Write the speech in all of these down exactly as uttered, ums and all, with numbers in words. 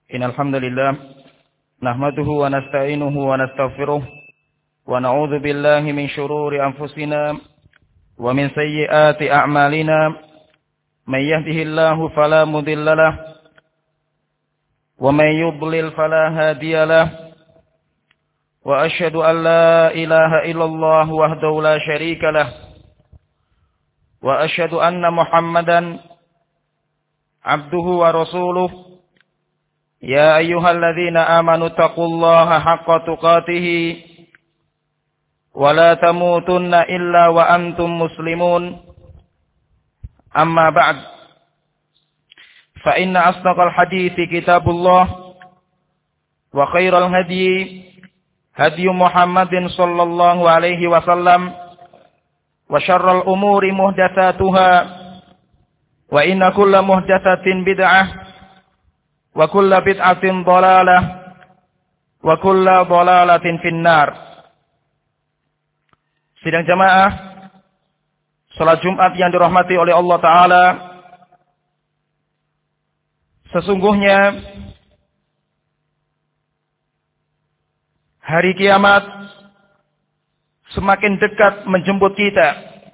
Innal hamdalillah nahmaduhu wa nasta'inuhu wa nastaghfiruh wa na'udzu billahi min shururi anfusina wa min sayyiati a'malina may yahdihillahu fala mudilla lahu wa may yudlil fala hadiya lahu wa asyhadu an la ilaha illallah wahdahu la syarika lahu wa asyhadu anna Muhammadan abduhu wa rasuluh. Ya ayyuhalladzina amanu taqullaha haqqa tuqatih wa la tamutunna illa wa antum muslimun. Amma ba'd. Fa inna asdaqal hadithi kitabullah wa khairal hadyi hadyu Muhammadin sallallahu alaihi wasallam wa syarrul umuri muhdatsatuha wa inna kulla muhdatsatin bid'ah wa kulla bid'atin dhalalah wa kulla dhalalatin finnar. Sidang jamaah salat Jumat yang dirahmati oleh Allah Ta'ala, sesungguhnya hari kiamat semakin dekat menjemput kita.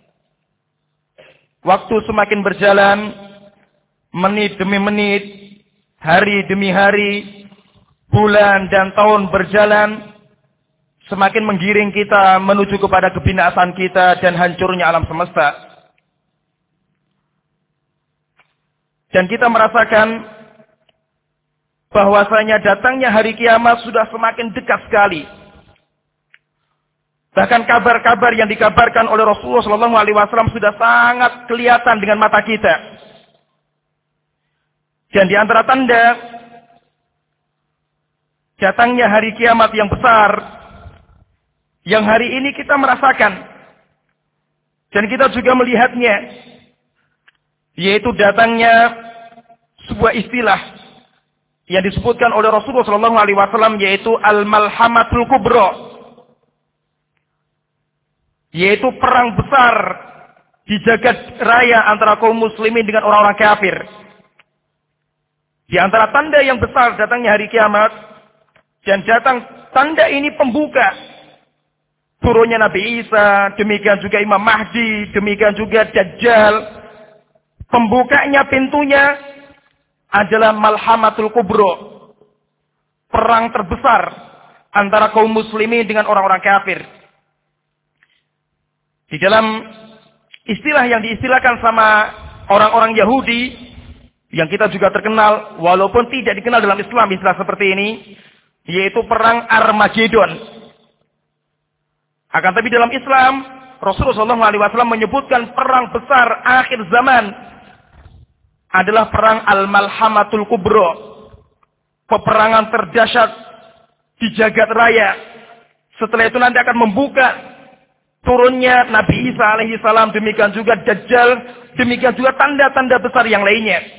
Waktu semakin berjalan, menit demi menit, hari demi hari, bulan dan tahun berjalan, semakin menggiring kita menuju kepada kebinasaan kita dan hancurnya alam semesta. Dan kita merasakan bahwasanya datangnya hari kiamat sudah semakin dekat sekali. Bahkan kabar-kabar yang dikabarkan oleh Rasulullah shallallahu alaihi wasallam sudah sangat kelihatan dengan mata kita. Dan di antara tanda datangnya hari kiamat yang besar, yang hari ini kita merasakan, dan kita juga melihatnya, yaitu datangnya sebuah istilah yang disebutkan oleh Rasulullah shallallahu alaihi wasallam, yaitu al-malhamatul kubra, yaitu perang besar di jagat raya antara kaum muslimin dengan orang-orang kafir. Di antara tanda yang besar datangnya hari kiamat, dan datang tanda ini pembuka turunnya Nabi Isa, demikian juga Imam Mahdi, demikian juga Dajjal. Pembukanya pintunya adalah Malhamatul Kubro, perang terbesar antara kaum muslimin dengan orang-orang kafir. Di dalam istilah yang diistilahkan sama orang-orang Yahudi, yang kita juga terkenal, walaupun tidak dikenal dalam Islam istilah seperti ini, yaitu perang Armageddon. Akan tapi dalam Islam, Rasulullah shallallahu alaihi wasallam menyebutkan perang besar akhir zaman adalah perang Al-Malhamatul Kubro, peperangan terdahsyat di jagat raya. Setelah itu nanti akan membuka turunnya Nabi Isa alaihi salam, demikian juga Dajjal, demikian juga tanda-tanda besar yang lainnya.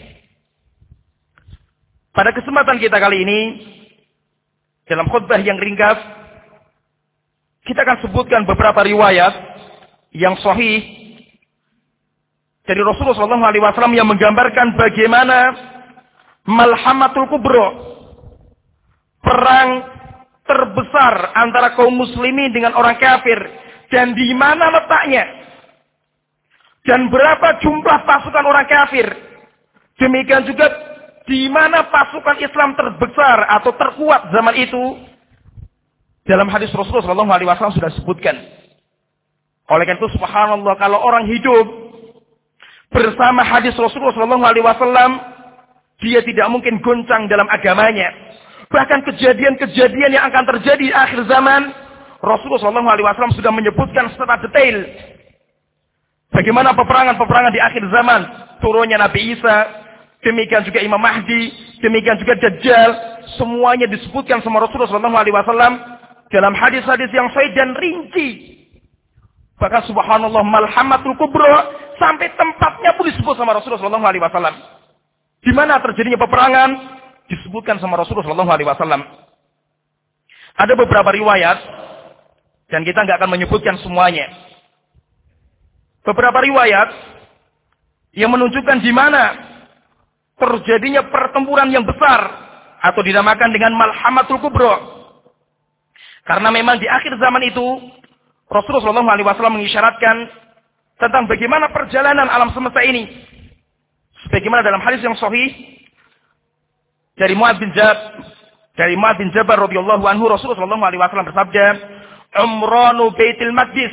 Pada kesempatan kita kali ini, dalam khutbah yang ringkas, kita akan sebutkan beberapa riwayat yang sahih dari Rasulullah shallallahu alaihi wasallam yang menggambarkan bagaimana Malhamatul Kubro, perang terbesar antara kaum muslimin dengan orang kafir, dan di mana letaknya, dan berapa jumlah pasukan orang kafir, demikian juga di mana pasukan Islam terbesar atau terkuat zaman itu, dalam hadis Rasulullah shallallahu alaihi wasallam sudah disebutkan. Oleh karena itu, subhanallah, kalau orang hidup bersama hadis Rasulullah shallallahu alaihi wasallam, dia tidak mungkin goncang dalam agamanya. Bahkan kejadian-kejadian yang akan terjadi di akhir zaman, Rasulullah shallallahu alaihi wasallam sudah menyebutkan secara detail bagaimana peperangan-peperangan di akhir zaman, turunnya Nabi Isa, demikian juga Imam Mahdi, demikian juga Dajjal, semuanya disebutkan sama Rasulullah shallallahu alaihi wasallam dalam hadis-hadis yang sahih dan rinci. Bahkan subhanallah, Malhamatul Kubro sampai tempatnya pun disebut sama Rasulullah shallallahu alaihi wasallam. Di mana terjadinya peperangan disebutkan sama Rasulullah shallallahu alaihi wasallam. Ada beberapa riwayat dan kita nggak akan menyebutkan semuanya. Beberapa riwayat yang menunjukkan di mana terjadinya pertempuran yang besar atau dinamakan dengan Malhamatul Kubra. Karena memang di akhir zaman itu Rasulullah shallallahu alaihi wasallam mengisyaratkan tentang bagaimana perjalanan alam semesta ini. Sebagaimana dalam hadis yang sahih dari Mu'adz bin Jab dari Mu'adz bin Jabal radhiyallahu anhu, Rasulullah shallallahu alaihi wasallam bersabda, "Umranu Baitul Maqdis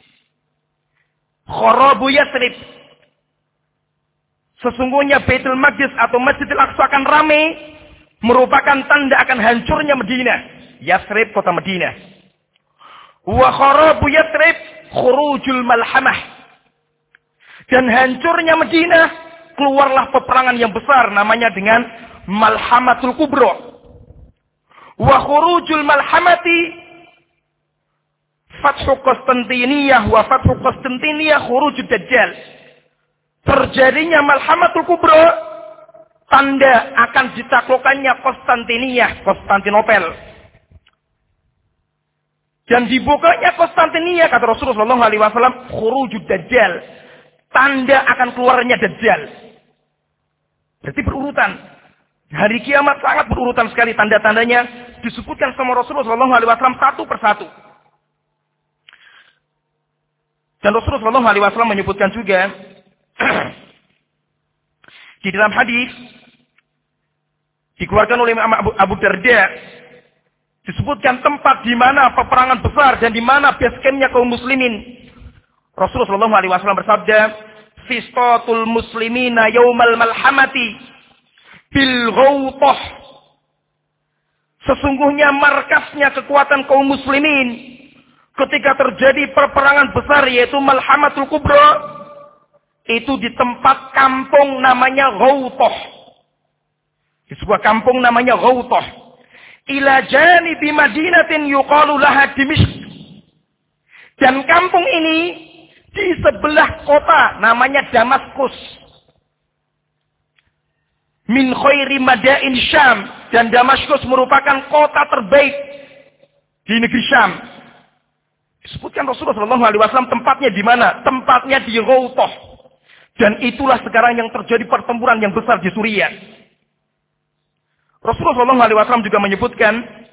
kharabu Yathrib." Sesungguhnya Baitul Maqdis atau Masjidil Aqsa akan ramai, merupakan tanda akan hancurnya Madinah. Yathrib, kota Madinah. Wa kharabu Yathrib khurujul malhamah. Dan hancurnya Madinah, keluarlah peperangan yang besar namanya dengan Malhamatul Kubra. Wa khurujul malhamati Fathu Konstantiniyah wa Fathu Konstantiniyah khurujud Dajjal. Terjadinya Malhamatul Kubra, tanda akan ditaklukkannya Konstantiniyah, Konstantinopel. Dan dibukanya Konstantiniyah, kata Rasulullah shallallahu alaihi wasallam, khurujud Dajjal. Tanda akan keluarnya Dajjal. Berarti berurutan. Hari kiamat sangat berurutan sekali tanda-tandanya. Disebutkan sama Rasulullah shallallahu alaihi wasallam satu persatu. Dan Rasulullah shallallahu alaihi wasallam menyebutkan juga di dalam hadis dikeluarkan oleh Abu, Abu Darda, disebutkan tempat di mana peperangan besar dan di mana base camp-nya kaum muslimin. Rasulullah shallallahu alaihi wasallam bersabda, "Fistatul muslimina yaumal malhamati bil ghawtah." Sesungguhnya markasnya kekuatan kaum muslimin ketika terjadi peperangan besar yaitu Malhamatul Kubra, itu di tempat kampung namanya Ghawtah. Di sebuah kampung namanya Ghawtah. Ila janibi Madinatin yuqalu laha Dimishq. Dan kampung ini di sebelah kota namanya Damaskus. Min khairi madain Syam. Dan Damaskus merupakan kota terbaik di negeri Syam. Disebutkan Rasulullah shallallahu alaihi wasallam tempatnya di mana? Tempatnya di Ghawtah. Dan itulah sekarang yang terjadi pertempuran yang besar di Suriah. Rasulullah shallallahu alaihi wasallam juga menyebutkan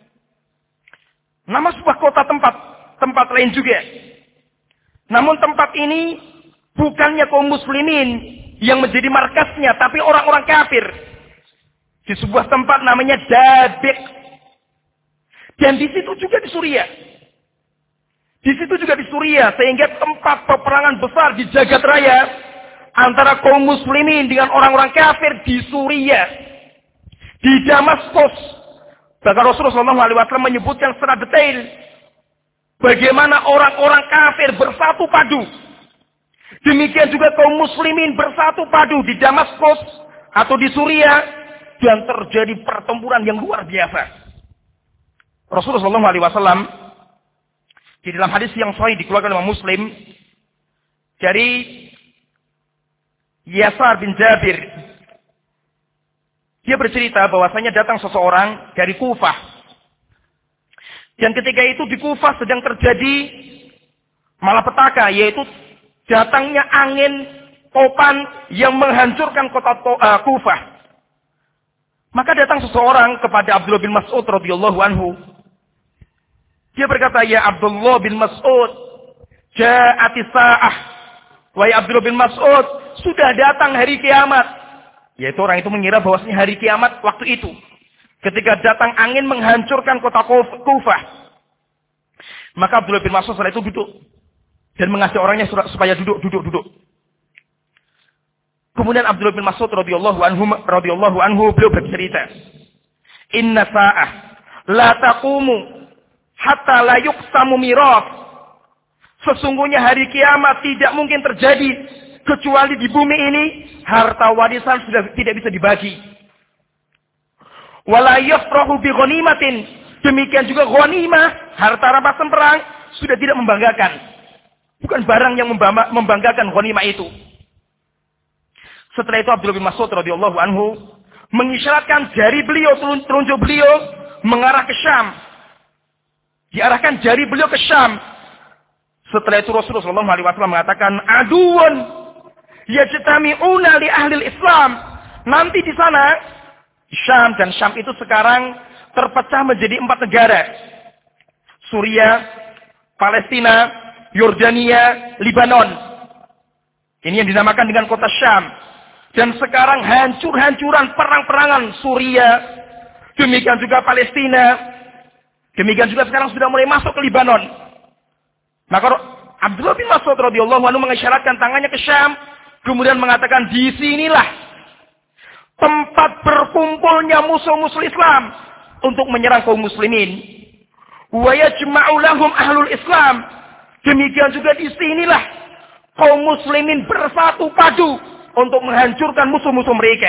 nama sebuah kota tempat, tempat lain juga. Namun tempat ini bukannya kaum muslimin yang menjadi markasnya, tapi orang-orang kafir. Di sebuah tempat namanya Dabiq. Dan di situ juga di Suriah. Di situ juga di Suriah, sehingga tempat peperangan besar di jagat raya antara kaum muslimin dengan orang-orang kafir di Suriah, di Damaskus. Bahkan Rasulullah shallallahu alaihi wasallam menyebutkan secara detail bagaimana orang-orang kafir bersatu padu. Demikian juga kaum muslimin bersatu padu di Damaskus atau di Suriah, dan terjadi pertempuran yang luar biasa. Rasulullah shallallahu alaihi wasallam di dalam hadis yang sahih dikeluarkan oleh Muslim dari Yasar bin Jabir, dia bercerita bahwasanya datang seseorang dari Kufah. Dan ketika itu di Kufah sedang terjadi malapetaka, yaitu datangnya angin topan yang menghancurkan kota uh, Kufah. Maka datang seseorang kepada Abdullah bin Mas'ud radhiyallahu anhu. Dia berkata, "Ya Abdullah bin Mas'ud, ja'atis sa'ah." Wahai Abdullah bin Mas'ud, sudah datang hari kiamat. Yaitu orang itu mengira bahwasanya hari kiamat waktu itu, ketika datang angin menghancurkan kota Kufah. Maka Abdullah bin Mas'ud setelah itu duduk dan mengajak orangnya supaya duduk, duduk, duduk. Kemudian Abdullah bin Mas'ud radhiyallahu anhu radhiyallahu anhu beliau bercerita, "Inna sa'ah la taqumu hatta la yuqsamu miras." Sesungguhnya hari kiamat tidak mungkin terjadi kecuali di bumi ini harta warisan sudah tidak bisa dibagi. Wala yafrahu bi ghanimatin. Demikian juga ghanimah, harta rampasan perang sudah tidak membanggakan. Bukan barang yang membanggakan ghanimah itu. Setelah itu Abdullah bin Mas'ud radhiyallahu anhu mengisyaratkan jari beliau, telunjuk beliau mengarah ke Syam. Diarahkan jari beliau ke Syam. Setelah itu Rasulullah shallallahu alaihi wasallam mengatakan, "Aduun yajtami'una li ahli Islam." Nanti di sana Syam, dan Syam itu sekarang terpecah menjadi empat negara. Suriah, Palestina, Yordania, Libanon. Ini yang dinamakan dengan kota Syam. Dan sekarang hancur-hancuran perang-perangan Suriah, demikian juga Palestina, demikian juga sekarang sudah mulai masuk ke Libanon. Maka Abdullah bin Mas'ud radhiyallahu anhu mengisyaratkan tangannya ke Syam, kemudian mengatakan, di sinilah tempat berkumpulnya musuh-musuh Islam untuk menyerang kaum muslimin. Wa yajma'u lahum ahlul Islam. Demikian juga di sinilah kaum muslimin bersatu padu untuk menghancurkan musuh-musuh mereka.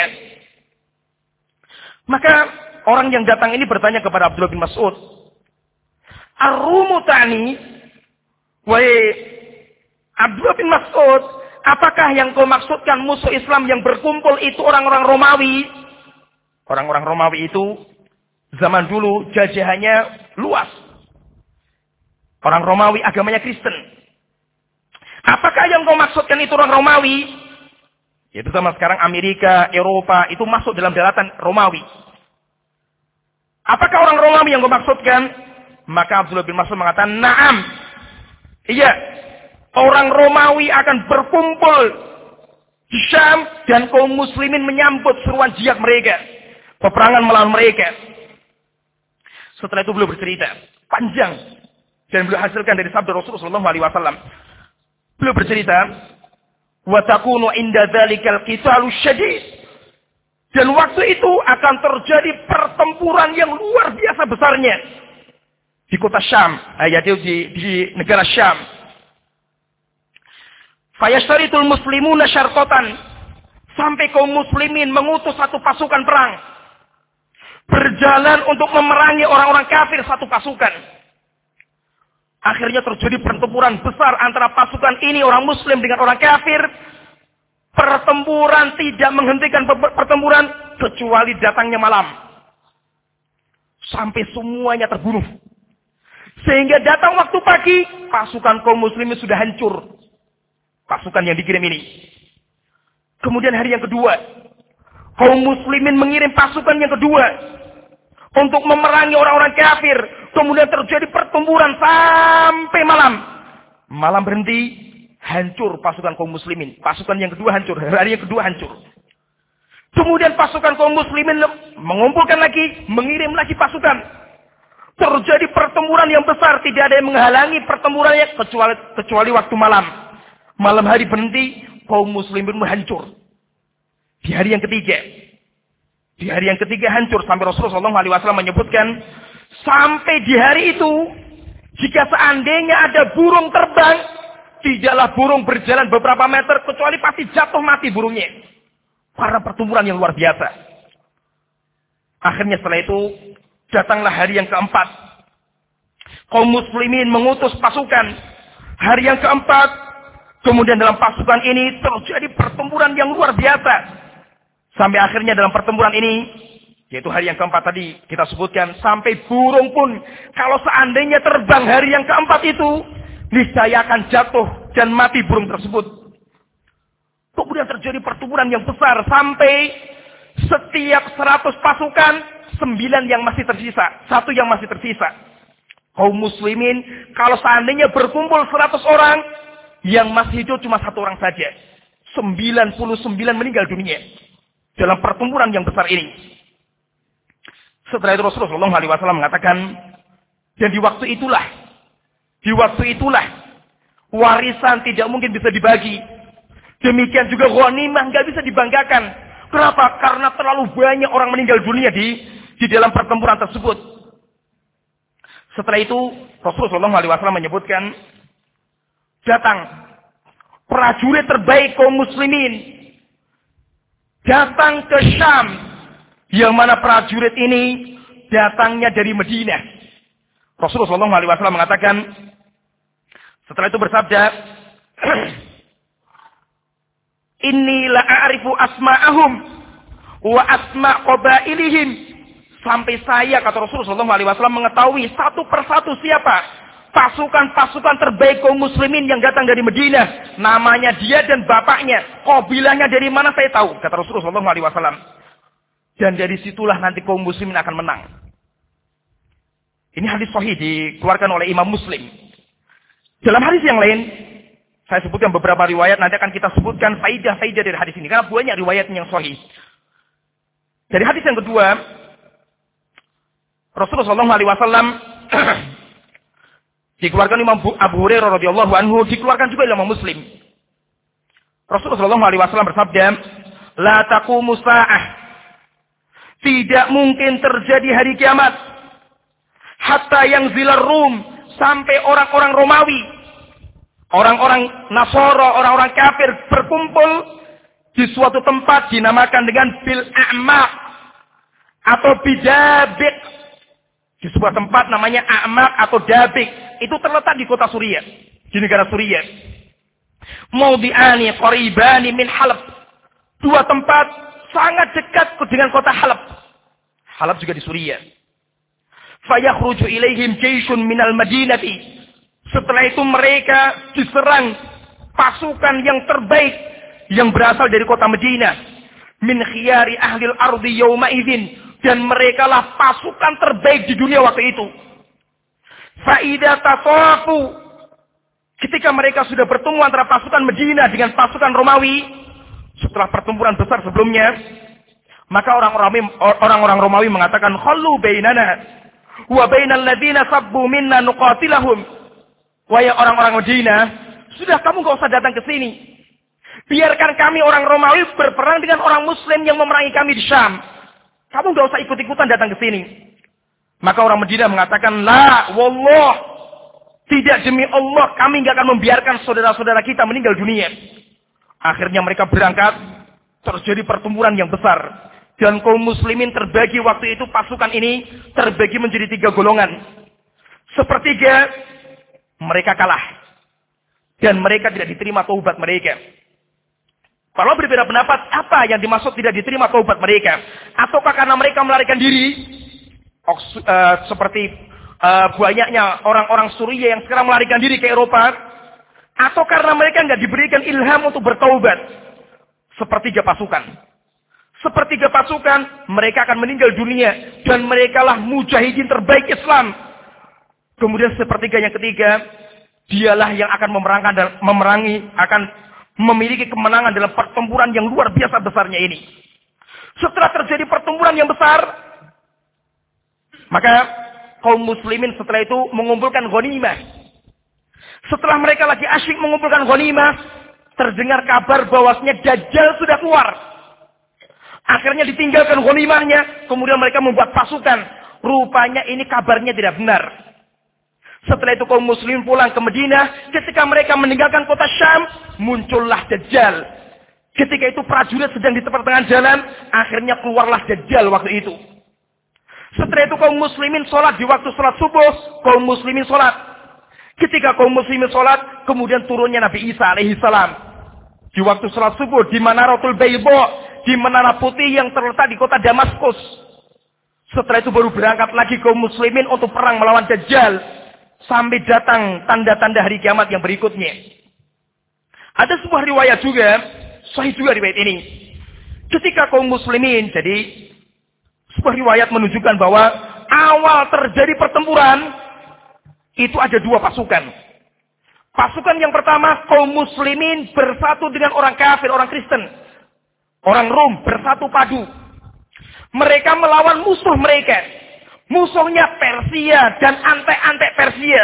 Maka orang yang datang ini bertanya kepada Abdullah bin Mas'ud, Ar-Rumu ta'ni, wahai Abdullah bin Mas'ud, apakah yang kau maksudkan musuh Islam yang berkumpul itu orang-orang Romawi? Orang-orang Romawi itu zaman dulu jajahannya luas. Orang Romawi agamanya Kristen. Apakah yang kau maksudkan itu orang Romawi? Yaitu sama sekarang Amerika, Eropa, itu masuk dalam daratan Romawi. Apakah orang Romawi yang kau maksudkan? Maka Abdullah bin Mas'ud mengatakan, na'am. Iya, orang Romawi akan berkumpul di Syam dan kaum muslimin menyambut seruan jihad mereka. Peperangan melawan mereka. Setelah itu beliau bercerita panjang dan beliau hasilkan dari sabda Rasulullah shallallahu alaihi wasallam. Beliau bercerita, wa takunu inda dzalikal qitalu syadid. Dan waktu itu akan terjadi pertempuran yang luar biasa besarnya di kota Syam, yaitu di, di negara Syam. Fayashtaritul muslimuna syarqatan, sampai kaum muslimin mengutus satu pasukan perang berjalan untuk memerangi orang-orang kafir, satu pasukan. Akhirnya terjadi pertempuran besar antara pasukan ini, orang muslim, dengan orang kafir. Pertempuran tidak menghentikan pertempuran kecuali datangnya malam. Sampai semuanya terbunuh. Sehingga datang waktu pagi, pasukan kaum muslimin sudah hancur. Pasukan yang dikirim ini. Kemudian hari yang kedua, kaum muslimin mengirim pasukan yang kedua untuk memerangi orang-orang kafir. Kemudian terjadi pertempuran sampai malam. Malam berhenti, hancur pasukan kaum muslimin. Pasukan yang kedua hancur, hari yang kedua hancur. Kemudian pasukan kaum muslimin mengumpulkan lagi, mengirim lagi pasukan. Terjadi pertempuran yang besar, tidak ada yang menghalangi pertempurannya kecuali kecuali waktu malam. Malam hari berhenti, kaum muslimin hancur. Di hari yang ketiga, di hari yang ketiga hancur, sampai Rasulullah shallallahu alaihi wasallam menyebutkan, sampai di hari itu, jika seandainya ada burung terbang, tidaklah burung berjalan beberapa meter, kecuali pasti jatuh mati burungnya. Karena pertempuran yang luar biasa. Akhirnya setelah itu, datanglah hari yang keempat. Kaum muslimin mengutus pasukan. Hari yang keempat, kemudian dalam pasukan ini terjadi pertempuran yang luar biasa. Sampai akhirnya dalam pertempuran ini, yaitu hari yang keempat tadi kita sebutkan, sampai burung pun kalau seandainya terbang hari yang keempat itu, niscaya akan jatuh dan mati burung tersebut. Kemudian terjadi pertempuran yang besar sampai setiap seratus pasukan, sembilan yang masih tersisa, satu yang masih tersisa. Kaum muslimin kalau seandainya berkumpul seratus orang, yang masih hidup cuma satu orang saja. sembilan puluh sembilan meninggal dunia dalam pertempuran yang besar ini. Setelah itu Rasulullah shallallahu alaihi wasallam mengatakan, dan di waktu itulah, di waktu itulah warisan tidak mungkin bisa dibagi. Demikian juga ghanimah nggak bisa dibanggakan. Kenapa? Karena terlalu banyak orang meninggal dunia di di dalam pertempuran tersebut. Setelah itu Rasulullah shallallahu alaihi wasallam menyebutkan, datang prajurit terbaik kaum muslimin, datang ke Syam, yang mana prajurit ini datangnya dari Madinah. Rasulullah shallallahu alaihi wasallam mengatakan, setelah itu bersabda, Inni la a'rifu asma'ahum wa asma' qabailihim. Sampai saya, kata Rasulullah shallallahu alaihi wasallam, mengetahui satu persatu siapa pasukan-pasukan terbaik kaum muslimin yang datang dari Madinah. Namanya dia dan bapaknya. Kabilahnya dari mana saya tahu, kata Rasulullah shallallahu alaihi wasallam. Dan dari situlah nanti kaum muslimin akan menang. Ini hadis sahih dikeluarkan oleh Imam Muslim. Dalam hadis yang lain, saya sebutkan beberapa riwayat, nanti akan kita sebutkan faidah-faidah dari hadis ini. Karena banyak riwayatnya yang sahih. Dari hadis yang kedua, Rasulullah shallallahu alaihi wasallam dikeluarkan Imam Abu Hurairah radhiyallahu anhu, dikeluarkan juga Imam Muslim. Rasulullah shallallahu alaihi wasallam bersabda, "La taqumu sa'ah." Tidak mungkin terjadi hari kiamat hatta yang zilar Rum, sampai orang-orang Romawi, orang-orang Nasara, orang-orang kafir berkumpul di suatu tempat dinamakan dengan Bil A'maq atau Bidabik. Di sebuah tempat namanya A'maq atau Dabik. Itu terletak di kota Suriah, di negara Suriah. Maudi'ani qaribani min Halab. Dua tempat sangat dekat dengan kota Halab. Halab juga di Suriah. Fayakhruju ilaihim jayshun minal madinati. Setelah itu mereka diserang pasukan yang terbaik yang berasal dari kota Madinah. Min khiyari ahlil ardi yawma idzin. Dan mereka lah pasukan terbaik di dunia waktu itu. Fa'idha tasafu. Ketika mereka sudah bertemu antara pasukan Madinah dengan pasukan Romawi, setelah pertempuran besar sebelumnya, maka orang-orang orang-orang Romawi mengatakan, "Khallu bainana wa bainal ladzina sabbu minna nuqatilahum." Wahai orang-orang Madinah, sudah kamu enggak usah datang ke sini. Biarkan kami orang Romawi berperang dengan orang Muslim yang memerangi kami di Syam. Kamu enggak usah ikut-ikutan datang ke sini. Maka orang Madinah mengatakan, "La wallah, tidak, demi Allah kami enggak akan membiarkan saudara-saudara kita meninggal dunia." Akhirnya mereka berangkat, terjadi pertempuran yang besar. Dan kaum muslimin terbagi waktu itu, pasukan ini terbagi menjadi tiga golongan. Sepertiga mereka kalah. Dan mereka tidak diterima taubat mereka. Kalau berbeda pendapat, apa yang dimaksud tidak diterima taubat mereka? Ataukah karena mereka melarikan diri? Oh, uh, seperti uh, banyaknya orang-orang Suriah yang sekarang melarikan diri ke Eropa. Atau karena mereka nggak diberikan ilham untuk bertaubat. Sepertiga pasukan. Sepertiga pasukan, mereka akan meninggal dunia. Dan mereka lah mujahidin terbaik Islam. Kemudian sepertiga yang ketiga, dialah yang akan memerangkan dan memerangi, akan memiliki kemenangan dalam pertempuran yang luar biasa besarnya ini. Setelah terjadi pertempuran yang besar, maka kaum muslimin setelah itu mengumpulkan ghanimah. Setelah mereka lagi asyik mengumpulkan ghanimah, terdengar kabar bahwasanya Dajjal sudah keluar. Akhirnya ditinggalkan ghanimahnya, kemudian mereka membuat pasukan. Rupanya ini kabarnya tidak benar. Setelah itu kaum muslimin pulang ke Madinah, ketika mereka meninggalkan kota Syam, muncullah Dajjal. Ketika itu prajurit sedang di pertengahan jalan, akhirnya keluarlah Dajjal waktu itu. Setelah itu kaum muslimin sholat di waktu sholat subuh, kaum muslimin sholat. Ketika kaum muslimin sholat, kemudian turunnya Nabi Isa alaihi salam. Di waktu sholat subuh, di Manaratul Bayda, di menara putih yang terletak di kota Damaskus. Setelah itu baru berangkat lagi kaum muslimin untuk perang melawan Dajjal. Sampai datang tanda-tanda hari kiamat yang berikutnya. Ada sebuah riwayat juga, sahih juga riwayat ini. Ketika kaum muslimin, jadi sebuah riwayat menunjukkan bahwa awal terjadi pertempuran, itu ada dua pasukan. Pasukan yang pertama, kaum muslimin bersatu dengan orang kafir, orang Kristen. Orang Rom bersatu padu. Mereka melawan musuh mereka. Musuhnya Persia dan antek-antek Persia.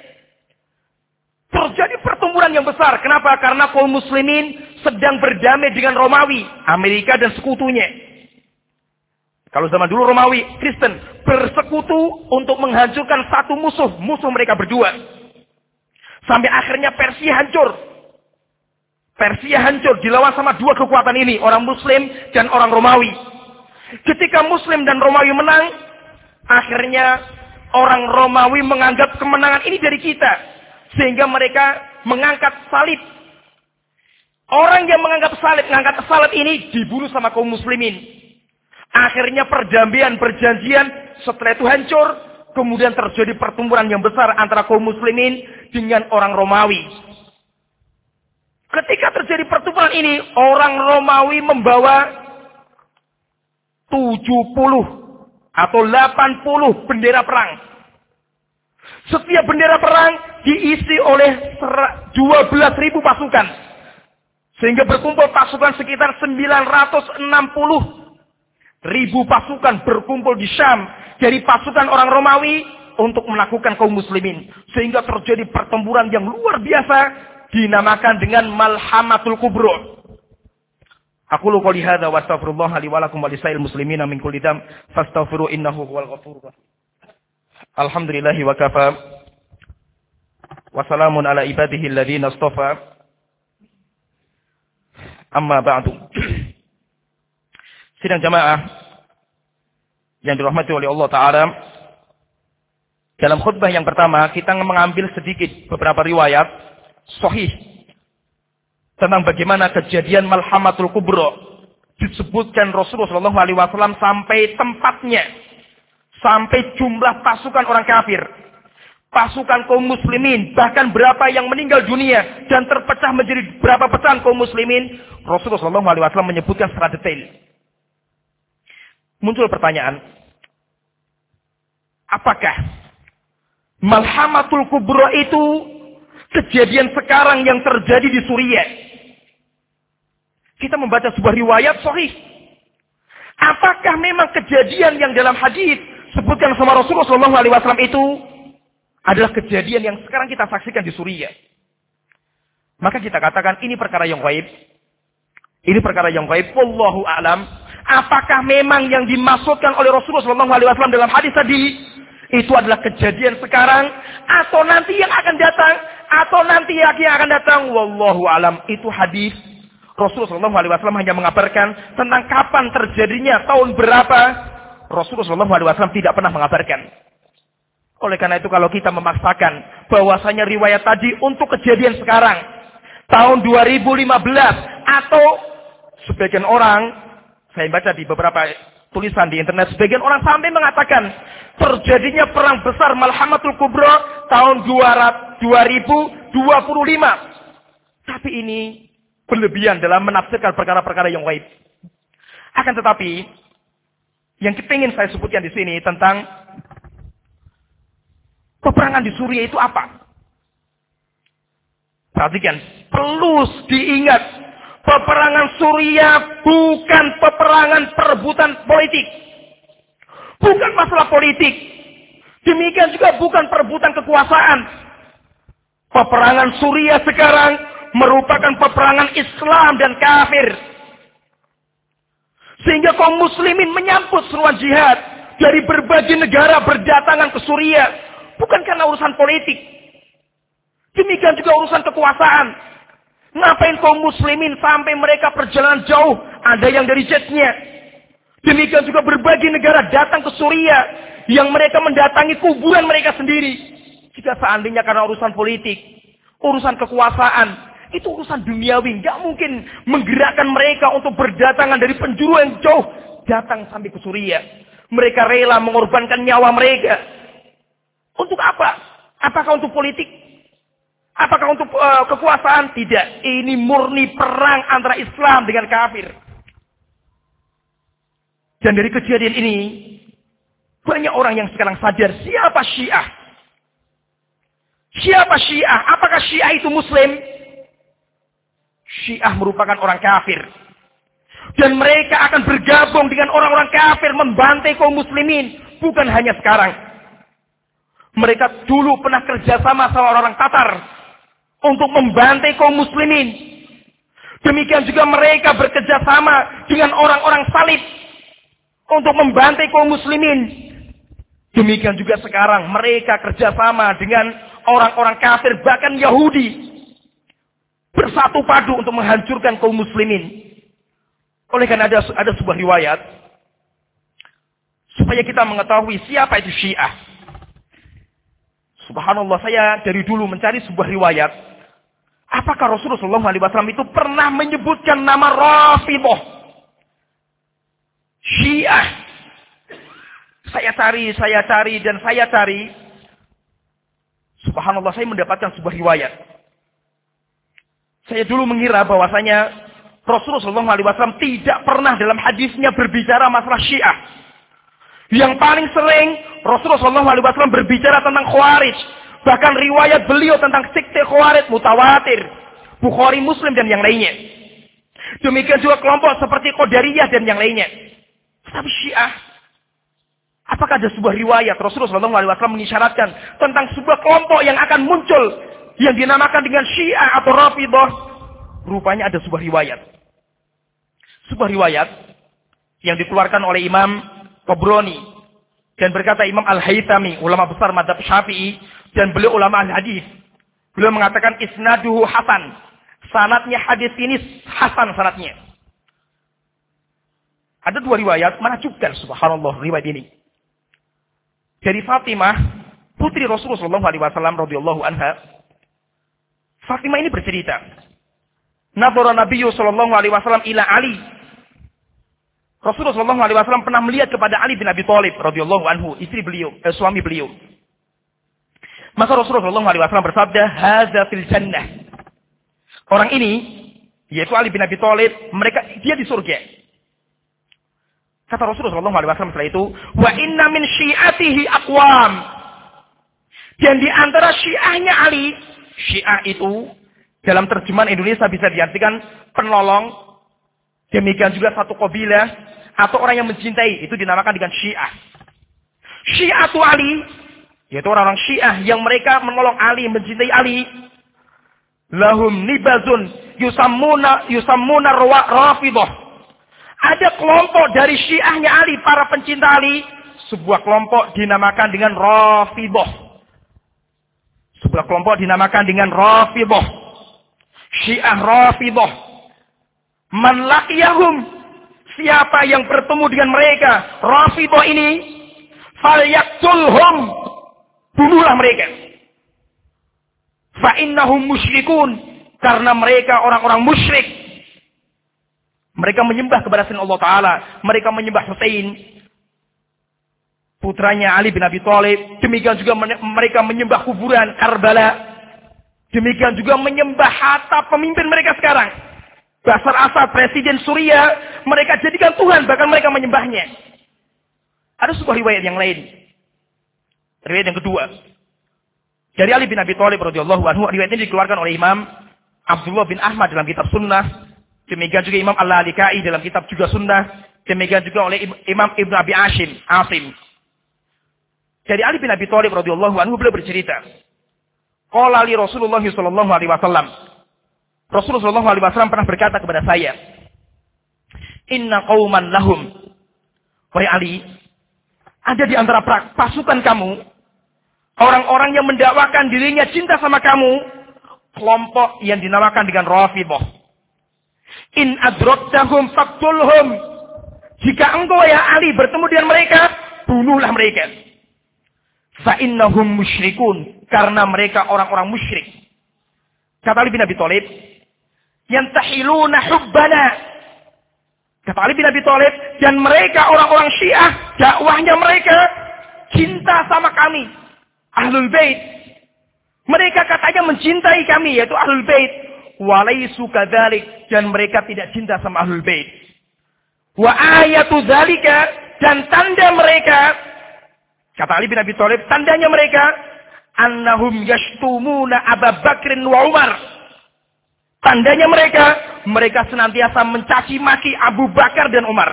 Terjadi pertempuran yang besar. Kenapa? Karena kaum muslimin sedang berdamai dengan Romawi, Amerika dan sekutunya. Kalau zaman dulu Romawi, Kristen bersekutu untuk menghancurkan satu musuh, musuh mereka berdua. Sampai akhirnya Persia hancur. Persia hancur dilawan sama dua kekuatan ini, orang Muslim dan orang Romawi. Ketika Muslim dan Romawi menang, akhirnya orang Romawi menganggap kemenangan ini dari kita. Sehingga mereka mengangkat salib. Orang yang menganggap salib, mengangkat salib ini dibunuh sama kaum muslimin. Akhirnya perdamaian, perjanjian, setelah itu hancur. Kemudian terjadi pertempuran yang besar antara kaum muslimin dengan orang Romawi. Ketika terjadi pertempuran ini, orang Romawi membawa tujuh puluh atau delapan puluh bendera perang. Setiap bendera perang diisi oleh dua belas ribu pasukan. Sehingga berkumpul pasukan sekitar sembilan ratus enam puluh ribu pasukan berkumpul di Syam dari pasukan orang Romawi untuk melakukan kaum muslimin. Sehingga terjadi pertempuran yang luar biasa dinamakan dengan Malhamatul Kubra. Aku lu qouli hadza wa astaghfirullah li wa lakum wa lisail muslimina min kulli dam fastaghfiru innahu huwal ghafurur rahim. Alhamdulillahi wa kafa wa salamun ala ibadihi alladhina istafa. Amma ba'du. Sidang jamaah yang dirahmati oleh Allah Ta'ala, dalam khutbah yang pertama kita mengambil sedikit beberapa riwayat sahih tentang bagaimana kejadian Malhamatul Kubra. Disebutkan Rasulullah shallallahu alaihi wasallam sampai tempatnya, sampai jumlah pasukan orang kafir, pasukan kaum muslimin, bahkan berapa yang meninggal dunia dan terpecah menjadi berapa pecahan kaum muslimin. Rasulullah shallallahu alaihi wasallam menyebutkan secara detail. Muncul pertanyaan, apakah Malhamatul Kubra itu kejadian sekarang yang terjadi di Suriah? Kita membaca sebuah riwayat sahih. Apakah memang kejadian yang dalam hadis sebutkan sama Rasulullah shallallahu alaihi wasallam itu adalah kejadian yang sekarang kita saksikan di Suriah? Maka kita katakan ini perkara yang gaib. Ini perkara yang gaib. Wallahu a'lam. Apakah memang yang dimaksudkan oleh Rasulullah shallallahu alaihi wasallam dalam hadis tadi itu adalah kejadian sekarang atau nanti yang akan datang, atau nanti yang akan datang? Wallahu a'lam. Itu hadis. Rasulullah shallallahu alaihi wasallam hanya mengabarkan tentang kapan terjadinya, tahun berapa. Rasulullah shallallahu alaihi wasallam tidak pernah mengabarkan. Oleh karena itu kalau kita memaksakan bahwasanya riwayat tadi untuk kejadian sekarang, tahun dua ribu lima belas, atau sebagian orang, saya baca di beberapa tulisan di internet, sebagian orang sampai mengatakan terjadinya perang besar Malhamatul Kubra tahun dua ribu dua puluh lima. Tapi ini berlebihan dalam menafsirkan perkara-perkara yang gaib. Akan tetapi, yang ingin saya sebutkan di sini tentang peperangan di Suriah itu apa? Perhatikan, perlu diingat, peperangan Suriah bukan peperangan perebutan politik. Bukan masalah politik. Demikian juga bukan perebutan kekuasaan. Peperangan Suriah sekarang merupakan peperangan Islam dan kafir. Sehingga kaum muslimin menyambut seruan jihad dari berbagai negara berdatangan ke Suriah. Bukan karena urusan politik. Demikian juga urusan kekuasaan. Ngapain kaum muslimin sampai mereka perjalanan jauh? Ada yang dari jetnya. Demikian juga berbagai negara datang ke Suriah yang mereka mendatangi kuburan mereka sendiri. Jika seandainya karena urusan politik, urusan kekuasaan, itu urusan duniawi. Nggak mungkin menggerakkan mereka untuk berdatangan dari penjuru yang jauh datang sampai ke Suriah. Mereka rela mengorbankan nyawa mereka. Untuk apa? Apakah untuk politik? Apakah untuk uh, kekuasaan? Tidak. Ini murni perang antara Islam dengan kafir. Dan dari kejadian ini, banyak orang yang sekarang sadar siapa Syiah. Siapa Syiah? Apakah Syiah itu Muslim? Syiah merupakan orang kafir. Dan mereka akan bergabung dengan orang-orang kafir membantai kaum muslimin. Bukan hanya sekarang. Mereka dulu pernah kerjasama sama orang-orang Tatar untuk membantai kaum muslimin. Demikian juga mereka bekerjasama dengan orang-orang salib untuk membantai kaum muslimin. Demikian juga sekarang mereka kerjasama dengan orang-orang kafir, bahkan Yahudi, bersatu padu untuk menghancurkan kaum muslimin. Oleh karena ada, ada sebuah riwayat, supaya kita mengetahui siapa itu Syiah. Subhanallah, saya dari dulu mencari sebuah riwayat. Apakah Rasulullah shallallahu alaihi wasallam itu pernah menyebutkan nama Rafidhah, Syiah? Saya cari, saya cari, dan saya cari. Subhanallah, saya mendapatkan sebuah riwayat. Saya dulu mengira bahwasanya Rasulullah shallallahu alaihi wasallam tidak pernah dalam hadisnya berbicara masalah Syiah. Yang paling sering Rasulullah shallallahu alaihi wasallam berbicara tentang Khawarij. Bahkan riwayat beliau tentang sekte Khawarij mutawatir. Bukhari, Muslim dan yang lainnya. Demikian juga kelompok seperti Qadariyah dan yang lainnya. Tapi Syiah, apakah ada sebuah riwayat Rasulullah shallallahu alaihi wasallam mengisyaratkan tentang sebuah kelompok yang akan muncul yang dinamakan dengan Syiah atau Rafidhah? Rupanya ada sebuah riwayat. Sebuah riwayat yang dikeluarkan oleh Imam Tabrani dan berkata Imam Al-Haythami, ulama besar mazhab Syafi'i dan beliau ulama al-hadis. Beliau mengatakan isnaduhu hasan. Sanadnya hadis ini hasan sanadnya. Ada dua riwayat menakjubkan subhanallah riwayat ini. Dari Fatimah, putri Rasulullah shallallahu alaihi wasallam radhiyallahu anha. Fatimah ini bercerita, Nadhara Nabiyyu sallallahu alaihi wasallam ila Ali. Rasulullah shallallahu alaihi wasallam pernah melihat kepada Ali bin Abi Thalib radhiyallahu anhu, istri beliau, eh, suami beliau. Maka Rasulullah shallallahu alaihi wasallam bersabda, "Hadza fil jannah." Orang ini, yaitu Ali bin Abi Thalib, mereka dia di surga. Kata Rasulullah shallallahu alaihi wasallam setelah itu, "Wa inna min syi'atihi aqwam." Dan di antara syiahnya Ali, Syiah itu dalam terjemahan Indonesia bisa diartikan penolong, demikian juga satu kabilah atau orang yang mencintai, itu dinamakan dengan Syiah. Syiatu Ali, yaitu orang-orang Syiah yang mereka menolong Ali, mencintai Ali. Lahum nibazun yusammuna yusammuna Rafidhah. Ada kelompok dari Syiahnya Ali, para pencinta Ali, sebuah kelompok dinamakan dengan Rafidhah. Sebuah kelompok dinamakan dengan Rafidhah. Syiah Rafidhah. Man laqiyahum, siapa yang bertemu dengan mereka, Rafidhah ini, falyaktulhum, bunuhlah mereka. Fa innahum musyrikun, karena mereka orang-orang musyrik. Mereka menyembah kepada selain Allah Ta'ala. Mereka menyembah Husain, putranya Ali bin Abi Thalib. Demikian juga mereka menyembah kuburan Karbala. Demikian juga menyembah Hatta, pemimpin mereka sekarang. Bashar Assad, presiden Suriah, mereka jadikan Tuhan, bahkan mereka menyembahnya. Ada sebuah riwayat yang lain. Riwayat yang kedua. Dari Ali bin Abi Thalib radhiyallahu anhu, riwayat ini dikeluarkan oleh Imam Abdullah bin Ahmad dalam kitab Sunnah. Demikian juga Imam Al-Lalikai dalam kitab juga Sunnah. Demikian juga oleh Imam Ibn Abi Asim. Asim. Dari Ali bin Abi Thalib radhiyallahu anhu, beliau bercerita, qala li Rasulullah sallallahu alaihi wasallam. Rasulullah sallallahu alaihi wasallam pernah berkata kepada saya, "Inna qauman lahum." Wahai Ali, ada di antara pasukan kamu orang-orang yang mendakwakan dirinya cinta sama kamu, kelompok yang dinamakan dengan Rafidhah. In adraktahum faqtulhum. Jika engkau ya Ali bertemu dengan mereka, bunuhlah mereka. Fa innahum musyrikun, karena mereka orang-orang musyrik. Kata Ali bin Abi Thalib, yantahiluna hubbana. Kata Ali bin Abi Thalib, dan mereka orang-orang Syiah, dakwahnya mereka cinta sama kami, Ahlul Bait. Mereka katanya mencintai kami, yaitu Ahlul Bait. Walaisu kadzalik, dan mereka tidak cinta sama Ahlul Bait. Wa ayatu dzalika, dan tanda mereka, kata Ali bin Abi Thalib, tandanya mereka, annahum yashtumuna Abu Bakrin wa Umar. Tandanya mereka, mereka senantiasa mencaci maki Abu Bakar dan Umar.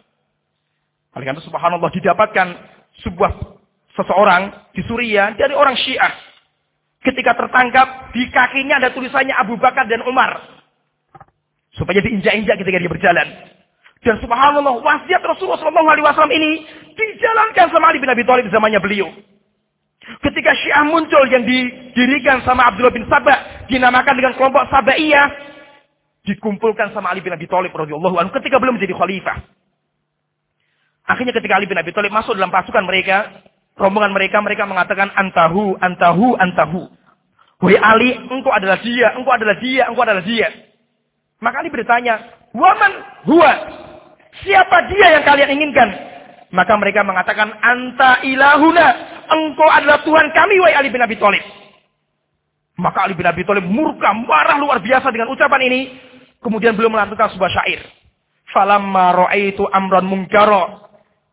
Oleh karena itu subhanallah didapatkan sebuah seseorang di Suriah dari orang Syiah. Ketika tertangkap, di kakinya ada tulisannya Abu Bakar dan Umar. Supaya diinjak-injak ketika dia berjalan. Dan subhanallah, wasiat Rasulullah shallallahu alaihi wasallam ini dijalankan sama Ali bin Abi Thalib zamannya beliau. Ketika Syiah muncul yang didirikan sama Abdullah bin Sabah, dinamakan dengan kelompok Sabaiyah, dikumpulkan sama Ali bin Abi Thalib radhiyallahu anhu ketika belum menjadi khalifah. Akhirnya ketika Ali bin Abi Thalib masuk dalam pasukan mereka, rombongan mereka, mereka mengatakan antahu, antahu, antahu. Wahai Ali, engkau adalah dia, engkau adalah dia, engkau adalah dia. Maka Ali bertanya, waman huwa? Siapa dia yang kalian inginkan? Maka mereka mengatakan, anta ilahuna, engkau adalah Tuhan kami, wahai Ali bin Abi Thalib. Maka Ali bin Abi Thalib murka, marah luar biasa dengan ucapan ini. Kemudian beliau melantunkan sebuah syair. Falamma ra'aitu amran munkara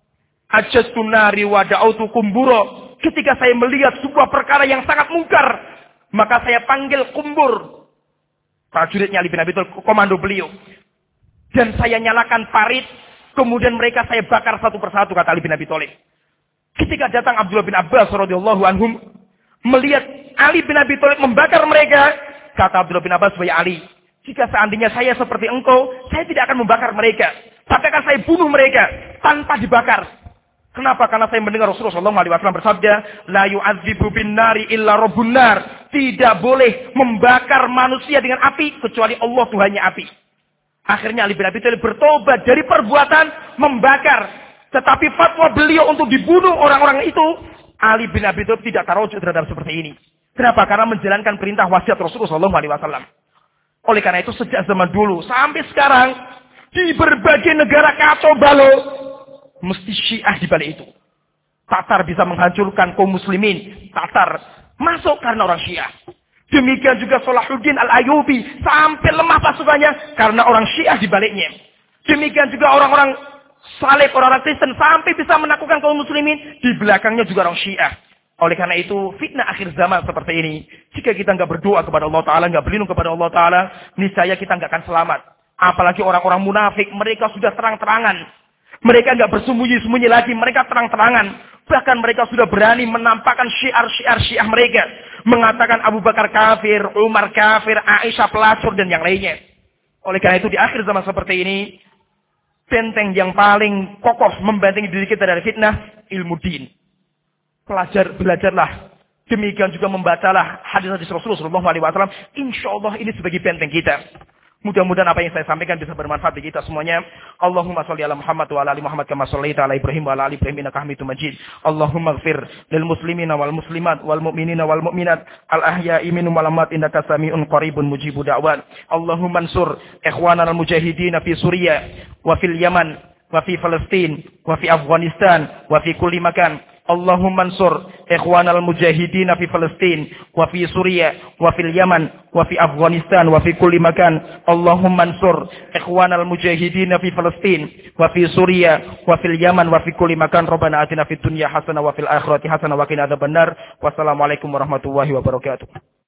ajjatu nari wa da'autu kumbura. Ketika saya melihat sebuah perkara yang sangat mungkar, maka saya panggil kumbur. Prajuritnya Ali bin Abi Thalib, komando beliau. Dan saya nyalakan parit, kemudian mereka saya bakar satu persatu, kata Ali bin Abi Thalib. Ketika datang Abdullah bin Abbas radhiyallahu anhum melihat Ali bin Abi Thalib membakar mereka, kata Abdullah bin Abbas, "Wahai Ali, jika seandainya saya seperti engkau, saya tidak akan membakar mereka, tapi akan saya bunuh mereka tanpa dibakar." Kenapa? Karena saya mendengar Rasulullah shallallahu alaihi wasallam bersabda, "La yu'adzibu bin nari illa rabbun nar." Tidak boleh membakar manusia dengan api kecuali Allah Tuhannya api. Akhirnya Ali bin Abi Thalib bertobat dari perbuatan membakar. Tetapi fatwa beliau untuk dibunuh orang-orang itu, Ali bin Abi Thalib tidak tarujuk terhadap seperti ini. Kenapa? Karena menjalankan perintah wasiat Rasulullah shallallahu alaihi wasallam. Oleh karena itu sejak zaman dulu sampai sekarang di berbagai negara kacau balau mesti Syiah di balik itu. Tatar bisa menghancurkan kaum muslimin. Tatar masuk karena orang Syiah. Demikian juga Salahuddin Al-Ayyubi sampai lemah pasukannya karena orang Syiah di baliknya. Demikian juga orang-orang salib, orang-orang Kristen sampai bisa menaklukkan kaum muslimin, di belakangnya juga orang Syiah. Oleh karena itu, fitnah akhir zaman seperti ini, jika kita nggak berdoa kepada Allah Ta'ala, nggak berlindung kepada Allah Ta'ala, niscaya kita nggak akan selamat. Apalagi orang-orang munafik, mereka sudah terang-terangan. Mereka nggak bersembunyi-sembunyi lagi, mereka terang-terangan. Bahkan mereka sudah berani menampakkan syiar-syiar Syiah mereka. Mengatakan Abu Bakar kafir, Umar kafir, Aisyah pelacur, dan yang lainnya. Oleh karena itu, di akhir zaman seperti ini, benteng yang paling kokoh membentengi diri kita dari fitnah, ilmu din. Pelajar, belajarlah. Demikian juga membacalah hadis-hadis Rasulullah shallallahu alaihi wasallam. Insya Allah ini sebagai benteng kita. Mudah-mudahan apa yang saya sampaikan bisa bermanfaat bagi kita semuanya. Allahumma sholli ala Muhammad wa ala ali Muhammad kama shallaita ala Ibrahim wa ala ali Ibrahim innaka Hamidum Majid. Allahumma ighfir lil muslimina wal muslimat wal mu'minina wal mu'minat al ahya'i minhum wal amwat innaka sami'un qaribun mujibud da'wat. Allahumma ansur ikhwanana al mujahidin fi Suriah wa fil Yaman wa fi Palestina wa fi Afghanistan wa fi kulli makan. Allahumma ansur ikhwanal mujahidin fi Palestina wa fi Suriah wa fil Yaman wa fi Afghanistan wa fi kulli makan. Allahumma ansur ikhwanal mujahidin fi Palestina wa fi Suriah wa fil Yaman wa fi kulli makan. Rabbana atina fid dunya hasanah wa fil akhirati hasanah wa qina adzabannar. Wassalamualaikum warahmatullahi wabarakatuh.